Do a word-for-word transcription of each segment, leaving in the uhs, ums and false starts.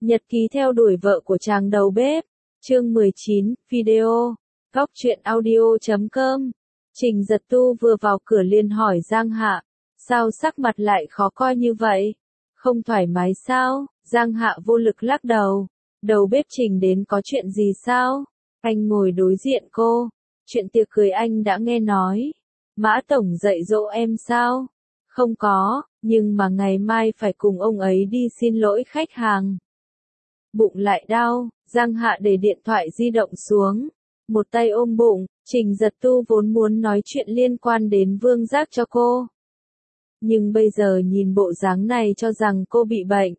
Nhật ký theo đuổi vợ của chàng đầu bếp. Chương mười chín, video. Góc truyện audio chấm com. Trình Giật Tu vừa vào cửa liền hỏi Giang Hạ. Sao sắc mặt lại khó coi như vậy? Không thoải mái sao? Giang Hạ vô lực lắc đầu. Đầu bếp Trình đến có chuyện gì sao? Anh ngồi đối diện cô. Chuyện tiệc cưới anh đã nghe nói. Mã Tổng dạy dỗ em sao? Không có, nhưng mà ngày mai phải cùng ông ấy đi xin lỗi khách hàng. Bụng lại đau, Giang Hạ để điện thoại di động xuống. Một tay ôm bụng, Trình Giật Tu vốn muốn nói chuyện liên quan đến Vương Giác cho cô. Nhưng bây giờ nhìn bộ dáng này cho rằng cô bị bệnh.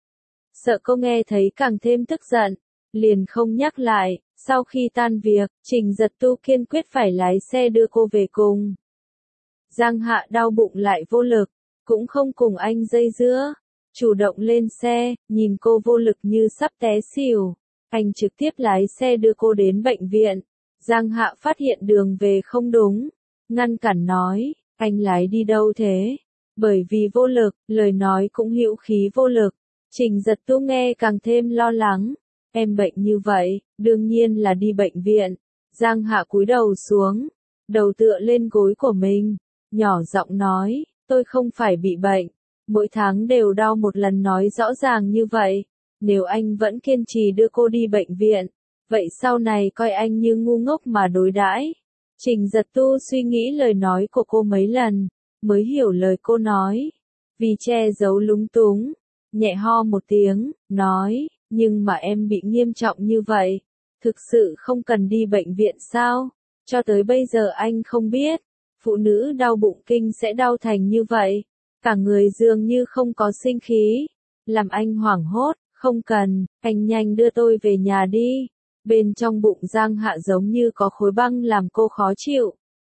Sợ cô nghe thấy càng thêm tức giận, liền không nhắc lại. Sau khi tan việc, Trình Giật Tu kiên quyết phải lái xe đưa cô về cùng. Giang Hạ đau bụng lại vô lực, cũng không cùng anh dây dưa. Chủ động lên xe, nhìn cô vô lực như sắp té xỉu. Anh trực tiếp lái xe đưa cô đến bệnh viện. Giang Hạ phát hiện đường về không đúng. Ngăn cản nói, anh lái đi đâu thế? Bởi vì vô lực, lời nói cũng hữu khí vô lực. Trình Giật Tu nghe càng thêm lo lắng. Em bệnh như vậy, đương nhiên là đi bệnh viện. Giang Hạ cúi đầu xuống, đầu tựa lên gối của mình, nhỏ giọng nói, tôi không phải bị bệnh. Mỗi tháng đều đau một lần nói rõ ràng như vậy. Nếu anh vẫn kiên trì đưa cô đi bệnh viện, vậy sau này coi anh như ngu ngốc mà đối đãi. Trình Giật Tu suy nghĩ lời nói của cô mấy lần, mới hiểu lời cô nói. Vì che giấu lúng túng, nhẹ ho một tiếng, nói, nhưng mà em bị nghiêm trọng như vậy, thực sự không cần đi bệnh viện sao? Cho tới bây giờ anh không biết, phụ nữ đau bụng kinh sẽ đau thành như vậy. Cả người dường như không có sinh khí, làm anh hoảng hốt, không cần, anh nhanh đưa tôi về nhà đi. Bên trong bụng Giang Hạ giống như có khối băng làm cô khó chịu.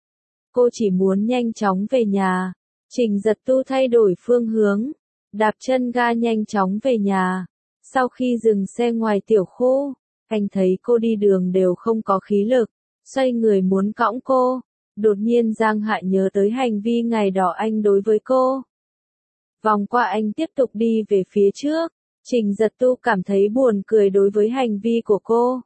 Cô chỉ muốn nhanh chóng về nhà. Trình Giật Tu thay đổi phương hướng, đạp chân ga nhanh chóng về nhà. Sau khi dừng xe ngoài tiểu khu, anh thấy cô đi đường đều không có khí lực, xoay người muốn cõng cô. Đột nhiên Giang Hạ nhớ tới hành vi ngày đó anh đối với cô. Vòng qua anh tiếp tục đi về phía trước. Trình Giật Tu cảm thấy buồn cười đối với hành vi của cô.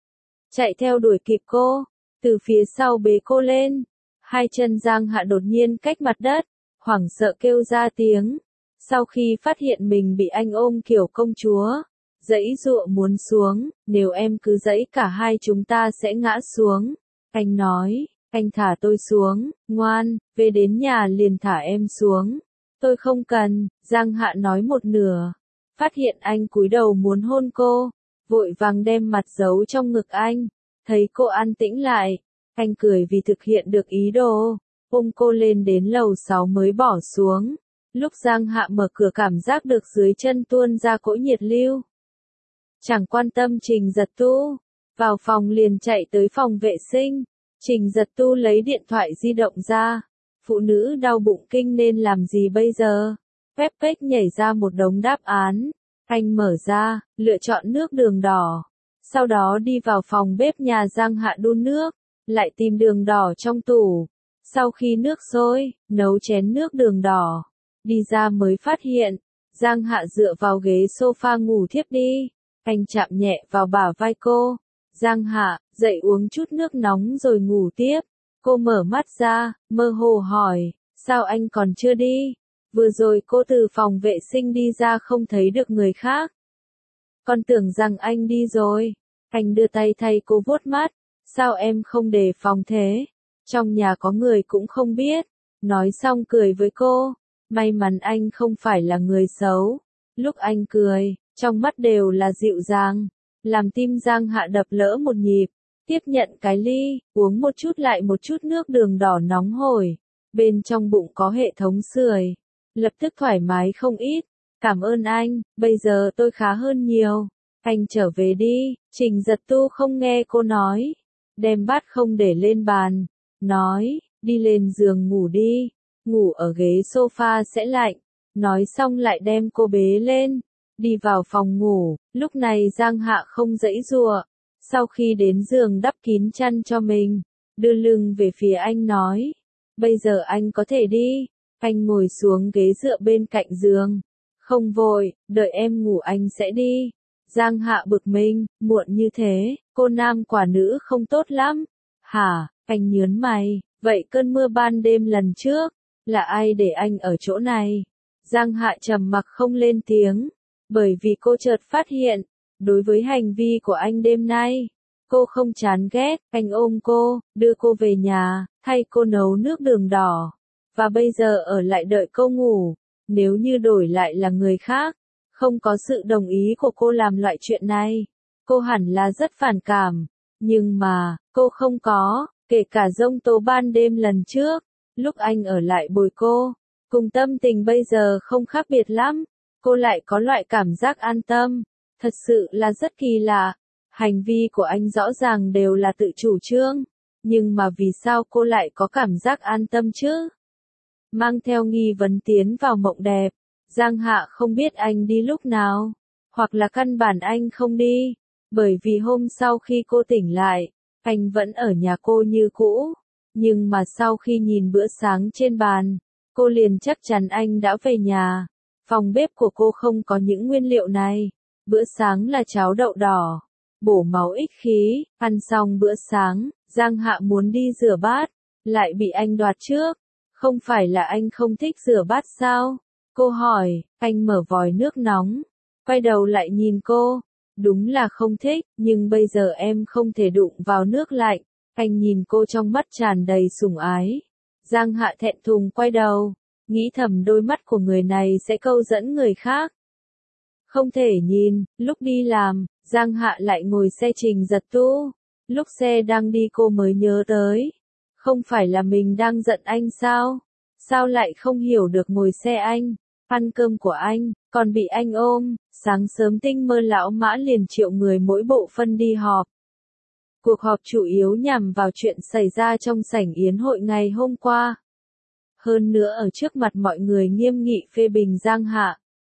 Chạy theo đuổi kịp cô, từ phía sau bế cô lên. Hai chân Giang Hạ đột nhiên cách mặt đất, hoảng sợ kêu ra tiếng. Sau khi phát hiện mình bị anh ôm kiểu công chúa, giãy giụa muốn xuống, nếu em cứ giãy cả hai chúng ta sẽ ngã xuống. Anh nói, anh thả tôi xuống, ngoan, về đến nhà liền thả em xuống. Tôi không cần, Giang Hạ nói một nửa. Phát hiện anh cúi đầu muốn hôn cô, vội vàng đem mặt giấu trong ngực anh. Thấy cô an tĩnh lại, anh cười vì thực hiện được ý đồ, ôm cô lên đến lầu sáu mới bỏ xuống. Lúc Giang Hạ mở cửa cảm giác được dưới chân tuôn ra cỗ nhiệt lưu. Chẳng quan tâm Trình Giật Tu, vào phòng liền chạy tới phòng vệ sinh. Trình Giật Tu lấy điện thoại di động ra. Phụ nữ đau bụng kinh nên làm gì bây giờ? Web page nhảy ra một đống đáp án. Anh mở ra, lựa chọn nước đường đỏ. Sau đó đi vào phòng bếp nhà Giang Hạ đun nước, lại tìm đường đỏ trong tủ. Sau khi nước sôi, nấu chén nước đường đỏ. Đi ra mới phát hiện, Giang Hạ dựa vào ghế sofa ngủ thiếp đi. Anh chạm nhẹ vào bả vai cô. Giang Hạ, dậy uống chút nước nóng rồi ngủ tiếp. Cô mở mắt ra, mơ hồ hỏi, sao anh còn chưa đi? Vừa rồi cô từ phòng vệ sinh đi ra không thấy được người khác. Con tưởng rằng anh đi rồi. Anh đưa tay thay cô vuốt mắt. Sao em không đề phòng thế? Trong nhà có người cũng không biết. Nói xong cười với cô. May mắn anh không phải là người xấu. Lúc anh cười, trong mắt đều là dịu dàng. Làm tim Giang Hạ đập lỡ một nhịp. Tiếp nhận cái ly, uống một chút lại một chút nước đường đỏ nóng hổi. Bên trong bụng có hệ thống sưởi. Lập tức thoải mái không ít. Cảm ơn anh, bây giờ tôi khá hơn nhiều. Anh trở về đi. Trình Giật Tu không nghe cô nói. Đem bát không để lên bàn. Nói, đi lên giường ngủ đi. Ngủ ở ghế sofa sẽ lạnh. Nói xong lại đem cô bế lên. Đi vào phòng ngủ. Lúc này Giang Hạ không giãy giụa. Sau khi đến giường đắp kín chăn cho mình, đưa lưng về phía anh nói. Bây giờ anh có thể đi. Anh ngồi xuống ghế dựa bên cạnh giường. Không vội, đợi em ngủ anh sẽ đi. Giang Hạ bực mình, muộn như thế, cô nam quả nữ không tốt lắm. Hả, anh nhớn mày, vậy cơn mưa ban đêm lần trước, là ai để anh ở chỗ này? Giang Hạ trầm mặc không lên tiếng, bởi vì cô chợt phát hiện, đối với hành vi của anh đêm nay, cô không chán ghét, anh ôm cô, đưa cô về nhà, thay cô nấu nước đường đỏ, và bây giờ ở lại đợi cô ngủ. Nếu như đổi lại là người khác, không có sự đồng ý của cô làm loại chuyện này, cô hẳn là rất phản cảm, nhưng mà, cô không có, kể cả giông tố ban đêm lần trước, lúc anh ở lại bồi cô, cùng tâm tình bây giờ không khác biệt lắm, cô lại có loại cảm giác an tâm, thật sự là rất kỳ lạ. Hành vi của anh rõ ràng đều là tự chủ trương, nhưng mà vì sao cô lại có cảm giác an tâm chứ? Mang theo nghi vấn tiến vào mộng đẹp, Giang Hạ không biết anh đi lúc nào, hoặc là căn bản anh không đi, bởi vì hôm sau khi cô tỉnh lại, anh vẫn ở nhà cô như cũ, nhưng mà sau khi nhìn bữa sáng trên bàn, cô liền chắc chắn anh đã về nhà. Phòng bếp của cô không có những nguyên liệu này, bữa sáng là cháo đậu đỏ, bổ máu ích khí. Ăn xong bữa sáng, Giang Hạ muốn đi rửa bát, lại bị anh đoạt trước. Không phải là anh không thích rửa bát sao? Cô hỏi. Anh mở vòi nước nóng, quay đầu lại nhìn cô. Đúng là không thích, nhưng bây giờ em không thể đụng vào nước lạnh. Anh nhìn cô trong mắt tràn đầy sủng ái. Giang Hạ thẹn thùng quay đầu, nghĩ thầm đôi mắt của người này sẽ câu dẫn người khác. Không thể nhìn. Lúc đi làm, Giang Hạ lại ngồi xe Trình Giật Tu. Lúc xe đang đi cô mới nhớ tới, không phải là mình đang giận anh sao? Sao lại không hiểu được ngồi xe anh, ăn cơm của anh, còn bị anh ôm. Sáng sớm Tinh Mơ lão mã liền triệu người mỗi bộ phân đi họp. Cuộc họp chủ yếu nhằm vào chuyện xảy ra trong sảnh yến hội ngày hôm qua. Hơn nữa ở trước mặt mọi người nghiêm nghị phê bình Giang Hạ.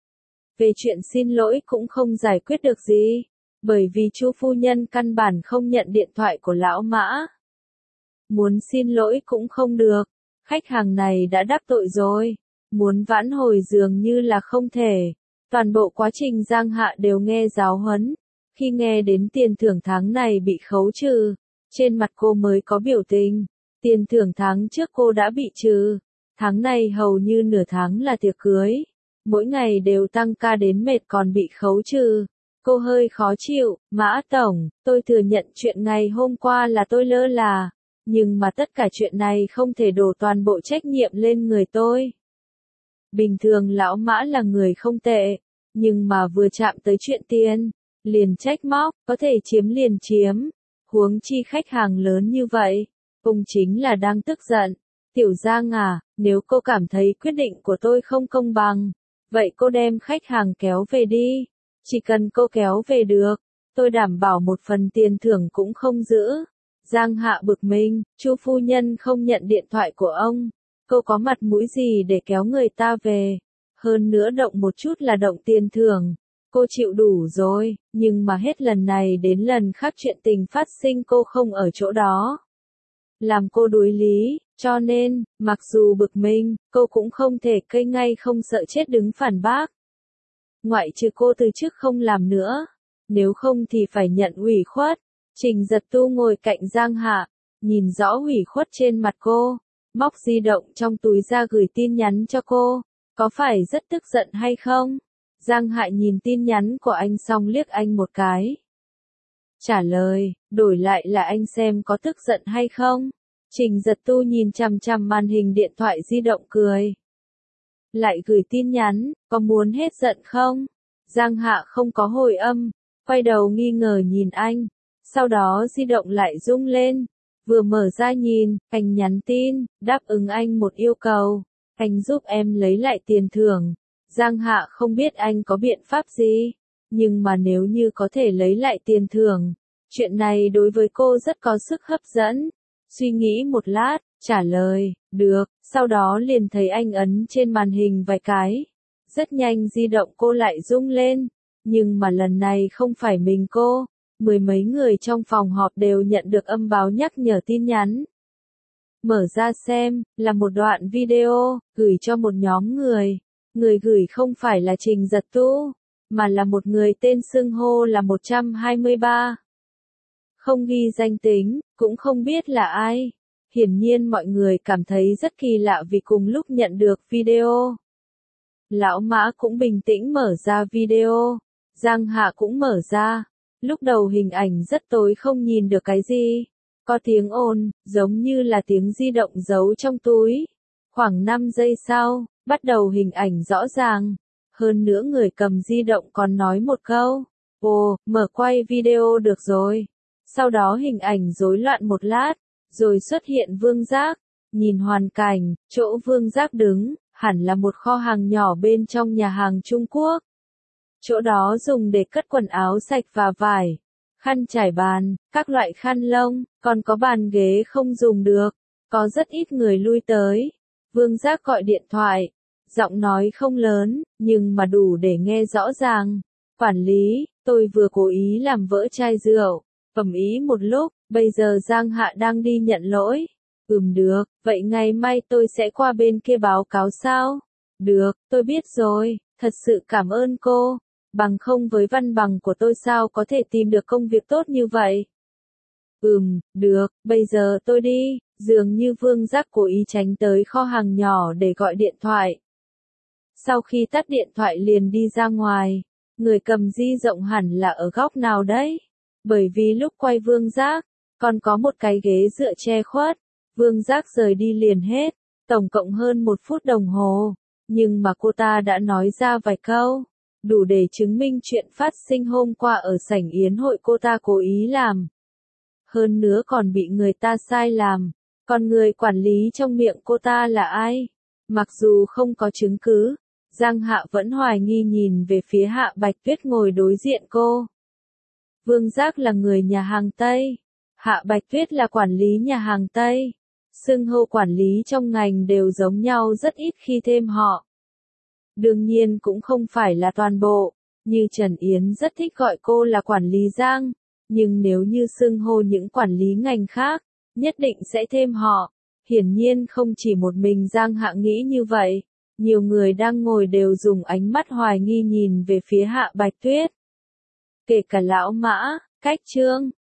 Về chuyện xin lỗi cũng không giải quyết được gì, bởi vì Chu phu nhân căn bản không nhận điện thoại của lão mã. Muốn xin lỗi cũng không được, khách hàng này đã đắc tội rồi, muốn vãn hồi dường như là không thể. Toàn bộ quá trình Giang Hạ đều nghe giáo huấn, khi nghe đến tiền thưởng tháng này bị khấu trừ, trên mặt cô mới có biểu tình. Tiền thưởng tháng trước cô đã bị trừ, tháng này hầu như nửa tháng là tiệc cưới, mỗi ngày đều tăng ca đến mệt còn bị khấu trừ. Cô hơi khó chịu. Mã Tổng, tôi thừa nhận chuyện ngày hôm qua là tôi lơ là, nhưng mà tất cả chuyện này không thể đổ toàn bộ trách nhiệm lên người tôi. Bình thường lão Mã là người không tệ, nhưng mà vừa chạm tới chuyện tiền, liền trách móc, có thể chiếm liền chiếm. Huống chi khách hàng lớn như vậy, ông chính là đang tức giận. Tiểu Giang à, nếu cô cảm thấy quyết định của tôi không công bằng, vậy cô đem khách hàng kéo về đi. Chỉ cần cô kéo về được, tôi đảm bảo một phần tiền thưởng cũng không giữ. Giang Hạ bực mình, Chu phu nhân không nhận điện thoại của ông, cô có mặt mũi gì để kéo người ta về? Hơn nữa động một chút là động tiền thưởng, cô chịu đủ rồi, nhưng mà hết lần này đến lần khác chuyện tình phát sinh cô không ở chỗ đó, làm cô đối lý, cho nên, mặc dù bực mình, cô cũng không thể cây ngay không sợ chết đứng phản bác. Ngoại trừ cô từ chức không làm nữa, nếu không thì phải nhận ủy khuất. Trình Giật Tu ngồi cạnh Giang Hạ, nhìn rõ ủy khuất trên mặt cô, móc di động trong túi ra gửi tin nhắn cho cô, có phải rất tức giận hay không? Giang Hạ nhìn tin nhắn của anh xong liếc anh một cái. Trả lời, đổi lại là anh xem có tức giận hay không? Trình Giật Tu nhìn chằm chằm màn hình điện thoại di động cười. Lại gửi tin nhắn, có muốn hết giận không? Giang Hạ không có hồi âm, quay đầu nghi ngờ nhìn anh, sau đó di động lại rung lên, vừa mở ra nhìn, anh nhắn tin, đáp ứng anh một yêu cầu, anh giúp em lấy lại tiền thưởng. Giang Hạ không biết anh có biện pháp gì, nhưng mà nếu như có thể lấy lại tiền thưởng, chuyện này đối với cô rất có sức hấp dẫn. Suy nghĩ một lát, trả lời, được, sau đó liền thấy anh ấn trên màn hình vài cái. Rất nhanh di động cô lại rung lên, nhưng mà lần này không phải mình cô, mười mấy người trong phòng họp đều nhận được âm báo nhắc nhở tin nhắn. Mở ra xem, là một đoạn video, gửi cho một nhóm người. Người gửi không phải là Trình Giật Tu, mà là một người tên xưng hô là một trăm hai mươi ba. Không ghi danh tính, cũng không biết là ai. Hiển nhiên mọi người cảm thấy rất kỳ lạ vì cùng lúc nhận được video. Lão Mã cũng bình tĩnh mở ra video. Giang Hạ cũng mở ra. Lúc đầu hình ảnh rất tối không nhìn được cái gì. Có tiếng ồn, giống như là tiếng di động giấu trong túi. Khoảng năm giây sau, bắt đầu hình ảnh rõ ràng. Hơn nữa người cầm di động còn nói một câu. Ồ, mở quay video được rồi. Sau đó hình ảnh rối loạn một lát, rồi xuất hiện Vương Giác. Nhìn hoàn cảnh, chỗ Vương Giác đứng, hẳn là một kho hàng nhỏ bên trong nhà hàng Trung Quốc. Chỗ đó dùng để cất quần áo sạch và vải, khăn trải bàn, các loại khăn lông, còn có bàn ghế không dùng được. Có rất ít người lui tới. Vương Giác gọi điện thoại. Giọng nói không lớn, nhưng mà đủ để nghe rõ ràng. Quản lý, tôi vừa cố ý làm vỡ chai rượu. Ầm ĩ một lúc, bây giờ Giang Hạ đang đi nhận lỗi. Ừm được, vậy ngày mai tôi sẽ qua bên kia báo cáo sao? Được, tôi biết rồi, thật sự cảm ơn cô. Bằng không với văn bằng của tôi sao có thể tìm được công việc tốt như vậy? Ừm, được, bây giờ tôi đi. Dường như Vương Giác cố ý tránh tới kho hàng nhỏ để gọi điện thoại. Sau khi tắt điện thoại liền đi ra ngoài. Người cầm di rộng hẳn là ở góc nào đấy? Bởi vì lúc quay Vương Giác, còn có một cái ghế dựa che khuất. Vương Giác rời đi liền hết, tổng cộng hơn một phút đồng hồ. Nhưng mà cô ta đã nói ra vài câu, đủ để chứng minh chuyện phát sinh hôm qua ở sảnh yến hội cô ta cố ý làm. Hơn nữa còn bị người ta sai làm. Còn người quản lý trong miệng cô ta là ai? Mặc dù không có chứng cứ, Giang Hạ vẫn hoài nghi nhìn về phía Hạ Bạch Tuyết ngồi đối diện cô. Vương Giác là người nhà hàng Tây. Hạ Bạch Tuyết là quản lý nhà hàng Tây. Xưng hô quản lý trong ngành đều giống nhau, rất ít khi thêm họ. Đương nhiên cũng không phải là toàn bộ, như Trần Yến rất thích gọi cô là quản lý Giang, nhưng nếu như xưng hô những quản lý ngành khác, nhất định sẽ thêm họ. Hiển nhiên không chỉ một mình Giang Hạ nghĩ như vậy, nhiều người đang ngồi đều dùng ánh mắt hoài nghi nhìn về phía Hạ Bạch Tuyết. Kể cả Lão Mã, Cách Trương,